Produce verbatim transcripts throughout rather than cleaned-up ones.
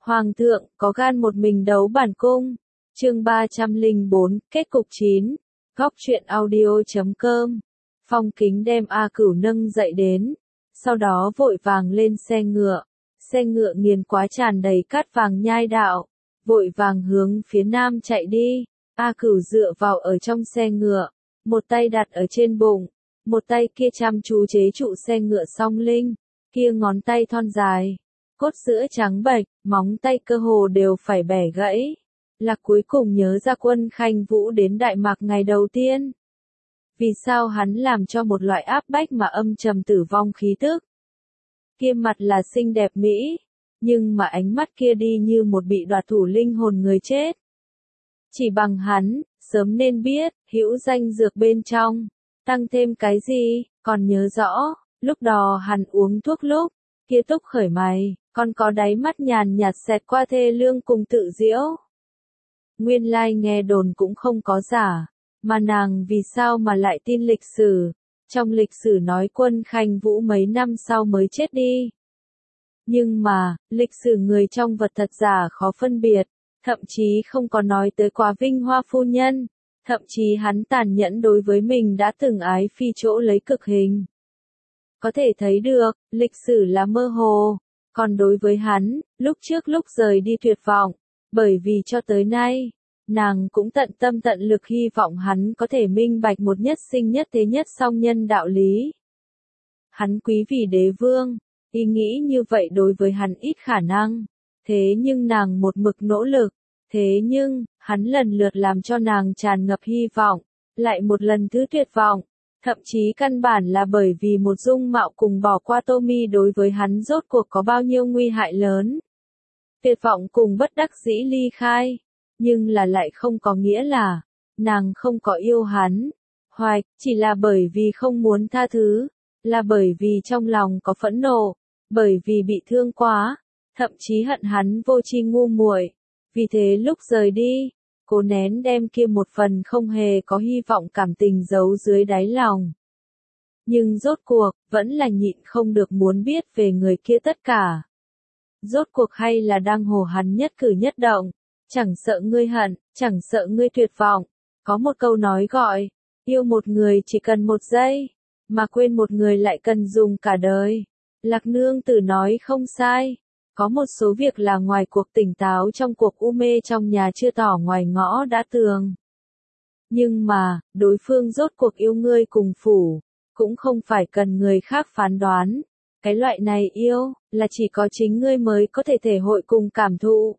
Hoàng thượng, có gan một mình đấu bản cung. Chương ba trăm lẻ bốn, kết cục chín. Góc truyện audio chấm com. Phong Kính đem A Cửu nâng dậy đến, sau đó vội vàng lên xe ngựa. Xe ngựa nghiền quá tràn đầy cát vàng nhai đạo, vội vàng hướng phía nam chạy đi. A Cửu dựa vào ở trong xe ngựa, một tay đặt ở trên bụng, một tay kia chăm chú chế trụ xe ngựa song linh, kia ngón tay thon dài, cốt sữa trắng bệch, móng tay cơ hồ đều phải bẻ gãy. Là cuối cùng nhớ ra Quân Khanh Vũ đến Đại Mạc ngày đầu tiên. Vì sao hắn làm cho một loại áp bách mà âm trầm tử vong khí tức? Kia mặt là xinh đẹp mỹ, nhưng mà ánh mắt kia đi như một bị đoạt thủ linh hồn người chết. Chỉ bằng hắn, sớm nên biết, hữu danh dược bên trong, tăng thêm cái gì, còn nhớ rõ, lúc đó hắn uống thuốc lúc, kia túc khởi mày, còn có đáy mắt nhàn nhạt xẹt qua thê lương cùng tự diễu. Nguyên lai nghe đồn cũng không có giả, mà nàng vì sao mà lại tin lịch sử, trong lịch sử nói Quân Khanh Vũ mấy năm sau mới chết đi. Nhưng mà, lịch sử người trong vật thật giả khó phân biệt, thậm chí không có nói tới quá vinh hoa phu nhân, thậm chí hắn tàn nhẫn đối với mình đã từng ái phi chỗ lấy cực hình. Có thể thấy được, lịch sử là mơ hồ, còn đối với hắn, lúc trước lúc rời đi tuyệt vọng, bởi vì cho tới nay, nàng cũng tận tâm tận lực hy vọng hắn có thể minh bạch một nhất sinh nhất thế nhất song nhân đạo lý. Hắn quý vì đế vương, ý nghĩ như vậy đối với hắn ít khả năng, thế nhưng nàng một mực nỗ lực, thế nhưng, hắn lần lượt làm cho nàng tràn ngập hy vọng, lại một lần thứ tuyệt vọng, thậm chí căn bản là bởi vì một dung mạo cùng bỏ qua Tô Mi đối với hắn rốt cuộc có bao nhiêu nguy hại lớn. Tuyệt vọng cùng bất đắc dĩ ly khai, nhưng là lại không có nghĩa là, nàng không có yêu hắn, hoài, chỉ là bởi vì không muốn tha thứ, là bởi vì trong lòng có phẫn nộ, bởi vì bị thương quá, thậm chí hận hắn vô tri ngu muội, vì thế lúc rời đi, cố nén đem kia một phần không hề có hy vọng cảm tình giấu dưới đáy lòng. Nhưng rốt cuộc, vẫn là nhịn không được muốn biết về người kia tất cả. Rốt cuộc hay là đang hồ hắn nhất cử nhất động, chẳng sợ ngươi hận, chẳng sợ ngươi tuyệt vọng. Có một câu nói gọi, yêu một người chỉ cần một giây, mà quên một người lại cần dùng cả đời. Lạc Nương Tử nói không sai, có một số việc là ngoài cuộc tỉnh táo trong cuộc u mê trong nhà chưa tỏ ngoài ngõ đã tường. Nhưng mà, đối phương rốt cuộc yêu ngươi cùng phủ, cũng không phải cần người khác phán đoán. Cái loại này yêu, là chỉ có chính ngươi mới có thể thể hội cùng cảm thụ.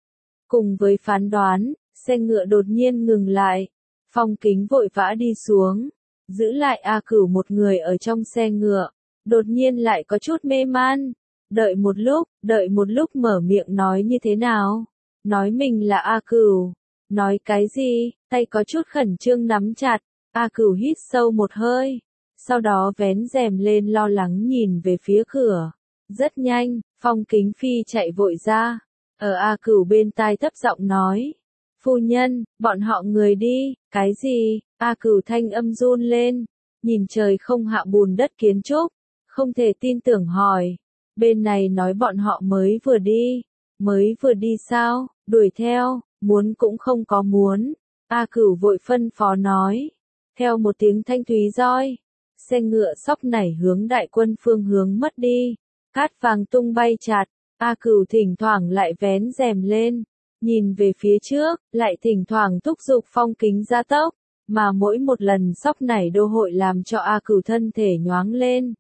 Cùng với phán đoán, xe ngựa đột nhiên ngừng lại. Phong Kính vội vã đi xuống, giữ lại A Cửu một người ở trong xe ngựa, đột nhiên lại có chút mê man. Đợi một lúc, đợi một lúc mở miệng nói như thế nào? Nói mình là A Cửu. Nói cái gì? Tay có chút khẩn trương nắm chặt. A Cửu hít sâu một hơi, sau đó vén rèm lên lo lắng nhìn về phía cửa. Rất nhanh, Phong Kính Phi chạy vội ra, ở A Cửu bên tai thấp giọng nói. Phu nhân, bọn họ người đi, cái gì? A Cửu thanh âm run lên, nhìn trời không hạ bùn đất kiến trúc, không thể tin tưởng hỏi. Bên này nói bọn họ mới vừa đi, mới vừa đi sao, đuổi theo, muốn cũng không có muốn. A Cửu vội phân phó nói, theo một tiếng thanh thúy roi, xe ngựa sóc nảy hướng đại quân phương hướng mất đi, cát vàng tung bay chạt. A Cửu thỉnh thoảng lại vén rèm lên, nhìn về phía trước, lại thỉnh thoảng thúc giục Phong Kính gia tốc, mà mỗi một lần sóc nảy đô hội làm cho A Cửu thân thể nhoáng lên.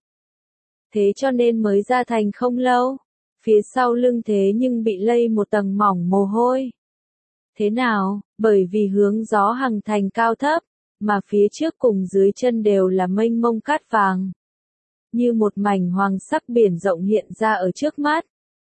Thế cho nên mới ra thành không lâu, phía sau lưng thế nhưng bị lây một tầng mỏng mồ hôi. Thế nào? Bởi vì hướng gió hằng thành cao thấp, mà phía trước cùng dưới chân đều là mênh mông cát vàng. Như một mảnh hoàng sắc biển rộng hiện ra ở trước mắt.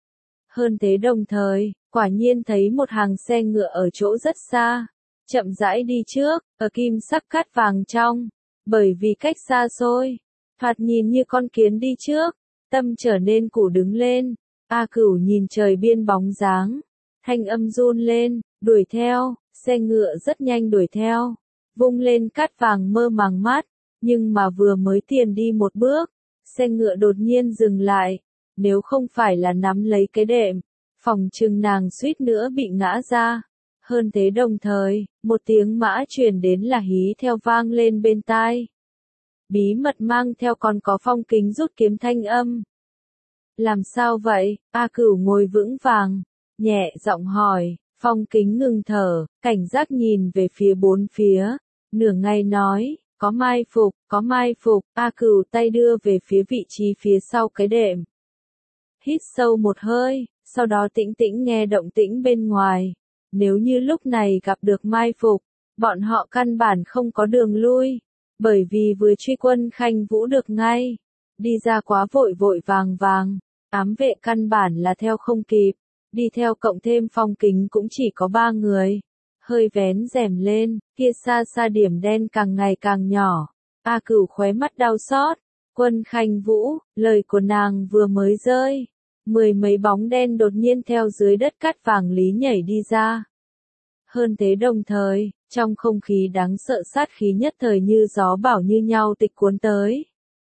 Hơn thế đồng thời, quả nhiên thấy một hàng xe ngựa ở chỗ rất xa, chậm rãi đi trước, ở kim sắc cát vàng trong, bởi vì cách xa xôi, thoạt nhìn như con kiến đi trước, tâm trở nên củ đứng lên. A Cửu nhìn trời biên bóng dáng, thanh âm run lên, đuổi theo, xe ngựa rất nhanh đuổi theo, vung lên cát vàng mơ màng mát, nhưng mà vừa mới tiền đi một bước, xe ngựa đột nhiên dừng lại, nếu không phải là nắm lấy cái đệm, phòng trừng nàng suýt nữa bị ngã ra. Hơn thế đồng thời, một tiếng mã truyền đến là hí theo vang lên bên tai. Bí mật mang theo còn có Phong Kính rút kiếm thanh âm. Làm sao vậy? A Cửu ngồi vững vàng, nhẹ giọng hỏi. Phong Kính ngừng thở, cảnh giác nhìn về phía bốn phía, nửa ngày nói, có mai phục, có mai phục. A Cửu tay đưa về phía vị trí phía sau cái đệm. Hít sâu một hơi, sau đó tĩnh tĩnh nghe động tĩnh bên ngoài. Nếu như lúc này gặp được mai phục, bọn họ căn bản không có đường lui, bởi vì vừa truy quân Khanh Vũ được ngay. Đi ra quá vội vội vàng vàng, ám vệ căn bản là theo không kịp, đi theo cộng thêm Phong Kính cũng chỉ có ba người. Hơi vén rèm lên, kia xa xa điểm đen càng ngày càng nhỏ. A Cửu khóe mắt đau xót, quân Khanh Vũ, lời của nàng vừa mới rơi. Mười mấy bóng đen đột nhiên theo dưới đất cát vàng lý nhảy đi ra. Hơn thế đồng thời, trong không khí đáng sợ sát khí nhất thời như gió bão như nhau tịch cuốn tới.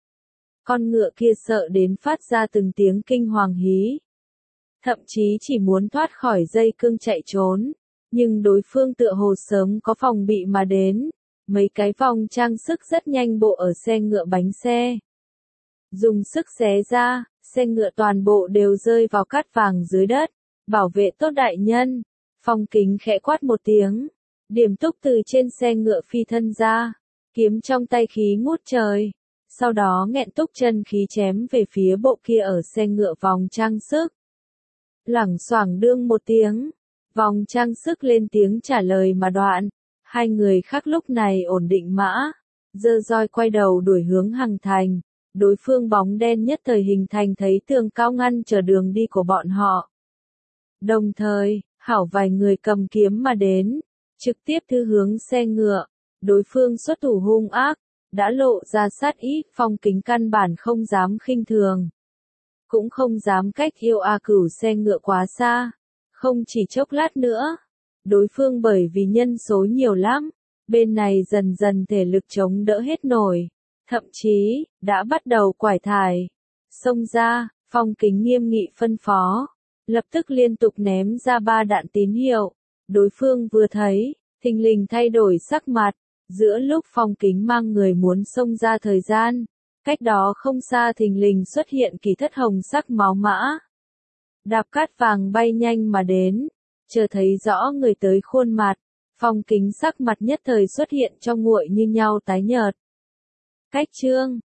Con ngựa kia sợ đến phát ra từng tiếng kinh hoàng hí. Thậm chí chỉ muốn thoát khỏi dây cương chạy trốn, nhưng đối phương tựa hồ sớm có phòng bị mà đến. Mấy cái vòng trang sức rất nhanh bộ ở xe ngựa bánh xe. Dùng sức xé ra, xe ngựa toàn bộ đều rơi vào cát vàng dưới đất. Bảo vệ tốt đại nhân. Phong Kính khẽ quát một tiếng. Điểm Túc từ trên xe ngựa phi thân ra. Kiếm trong tay khí ngút trời. Sau đó nghẹn Túc chân khí chém về phía bộ kia ở xe ngựa vòng trang sức. Lẳng xoảng đương một tiếng. Vòng trang sức lên tiếng trả lời mà đoạn. Hai người khác lúc này ổn định mã. Giơ roi quay đầu đuổi hướng Hằng Thành. Đối phương bóng đen nhất thời hình thành thấy tường cao ngăn trở đường đi của bọn họ. Đồng thời, hảo vài người cầm kiếm mà đến, trực tiếp thư hướng xe ngựa. Đối phương xuất thủ hung ác, đã lộ ra sát ý. Phong Kính căn bản không dám khinh thường, cũng không dám cách yêu A Cửu xe ngựa quá xa. Không chỉ chốc lát nữa, đối phương bởi vì nhân số nhiều lắm, bên này dần dần thể lực chống đỡ hết nổi. Thậm chí, đã bắt đầu quải thải. Xông ra, Phong Kính nghiêm nghị phân phó. Lập tức liên tục ném ra ba đạn tín hiệu. Đối phương vừa thấy, thình lình thay đổi sắc mặt. Giữa lúc Phong Kính mang người muốn xông ra thời gian, cách đó không xa thình lình xuất hiện kỳ thất hồng sắc máu mã. Đạp cát vàng bay nhanh mà đến. Chờ thấy rõ người tới khuôn mặt, Phong Kính sắc mặt nhất thời xuất hiện cho nguội như nhau tái nhợt. Cách chương